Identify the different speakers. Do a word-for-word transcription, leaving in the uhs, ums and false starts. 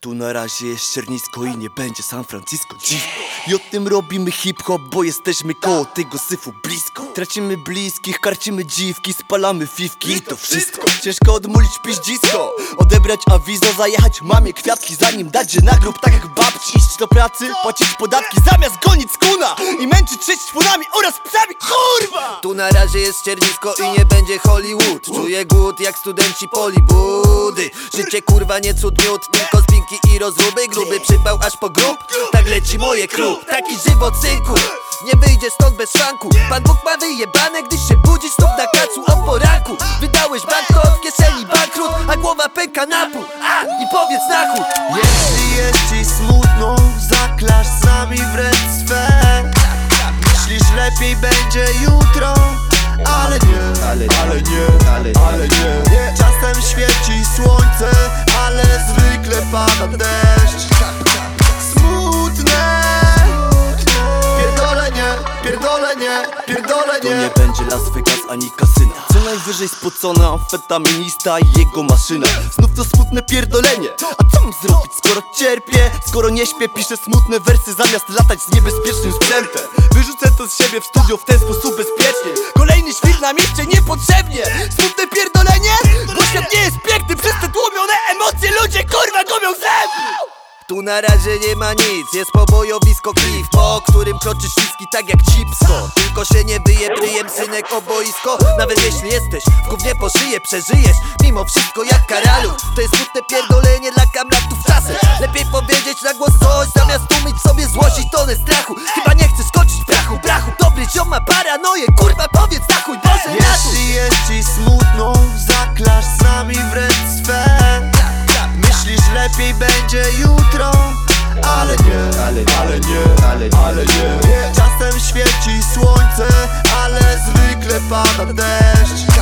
Speaker 1: Tu na razie jest ściernisko i nie będzie San Francisco dziwko. I o tym robimy hip-hop, bo jesteśmy koło tego syfu blisko. Tracimy bliskich, karcimy dziwki, spalamy fifki i to wszystko. Ciężko odmulić piździsko, odebrać awizo, zajechać mamie kwiatki, zanim dać je na grób tak jak babci. Iść do pracy, płacić podatki, zamiast gonić skuna i męczyć sześć czwórami oraz psami, kurwa!
Speaker 2: Tu na razie jest ściernisko i nie będzie Hollywood. Czuję głód jak studenci polibudy. Życie kurwa nie cud miód, tylko spinki i rozruby. Gruby przypał aż po grób, tak leci moje klub. Taki żywot synku, nie wyjdzie stąd bez szwanku. Pan Bóg ma wyjebane, gdyś się budzisz znów na kacu o poranku. Wydałeś banko od kieszeni bankrut, a głowa pęka na pół. A, i powiedz na chuj.
Speaker 1: Jeśli jest ci smutno, zaklasz sami w ręce swe. Myślisz lepiej będzie jutro, ale nie, ale, ale nie, ale, ale nie, nie. Czasem świeci słońce, ale zwykle pada deszcz. Smutne, pierdolę nie, pierdolę nie, pierdolę nie. To nie będzie Las Vegas ani kasyna. Co najwyżej spocona amfetaminista i jego maszyna. Znów to smutne pierdolenie. A co mam zrobić, skoro cierpię? Skoro nie śpię, piszę smutne wersy zamiast latać z niebezpiecznym sprzętem. Wyrzucę to z siebie w studio w ten sposób bezpiecznie. Kolejny świr na mieście niepotrzebnie. Smutne pierdolenie? Bo świat nie jest piękny, przez te tłumione emocje ludzie kurwa gumią zęby.
Speaker 2: Tu na razie nie ma nic, jest pobojowisko kliw, po którym kroczy śliski tak jak cipsko. Tylko się nie wyje bryjem synek o boisko. Nawet jeśli jesteś w gównie po szyję, przeżyjesz mimo wszystko jak karalu. To jest smutne pierdolenie dla kamratów czasem. Lepiej powiedzieć na głos coś, zamiast tłumić sobie złość i tonę strachu. Chyba nie chcesz skoczyć prachu, brachu. Dobry ziom ma paranoję, kurwa powiedz na chuj, Boże na chuj.
Speaker 1: Jeśli jest ci smutno, zaklasz sami w ręce swe. Myślisz lepiej będzie jutro, ale nie, ale, ale nie, ale, ale nie. Czasem świeci słońce, ale zwykle pada deszcz.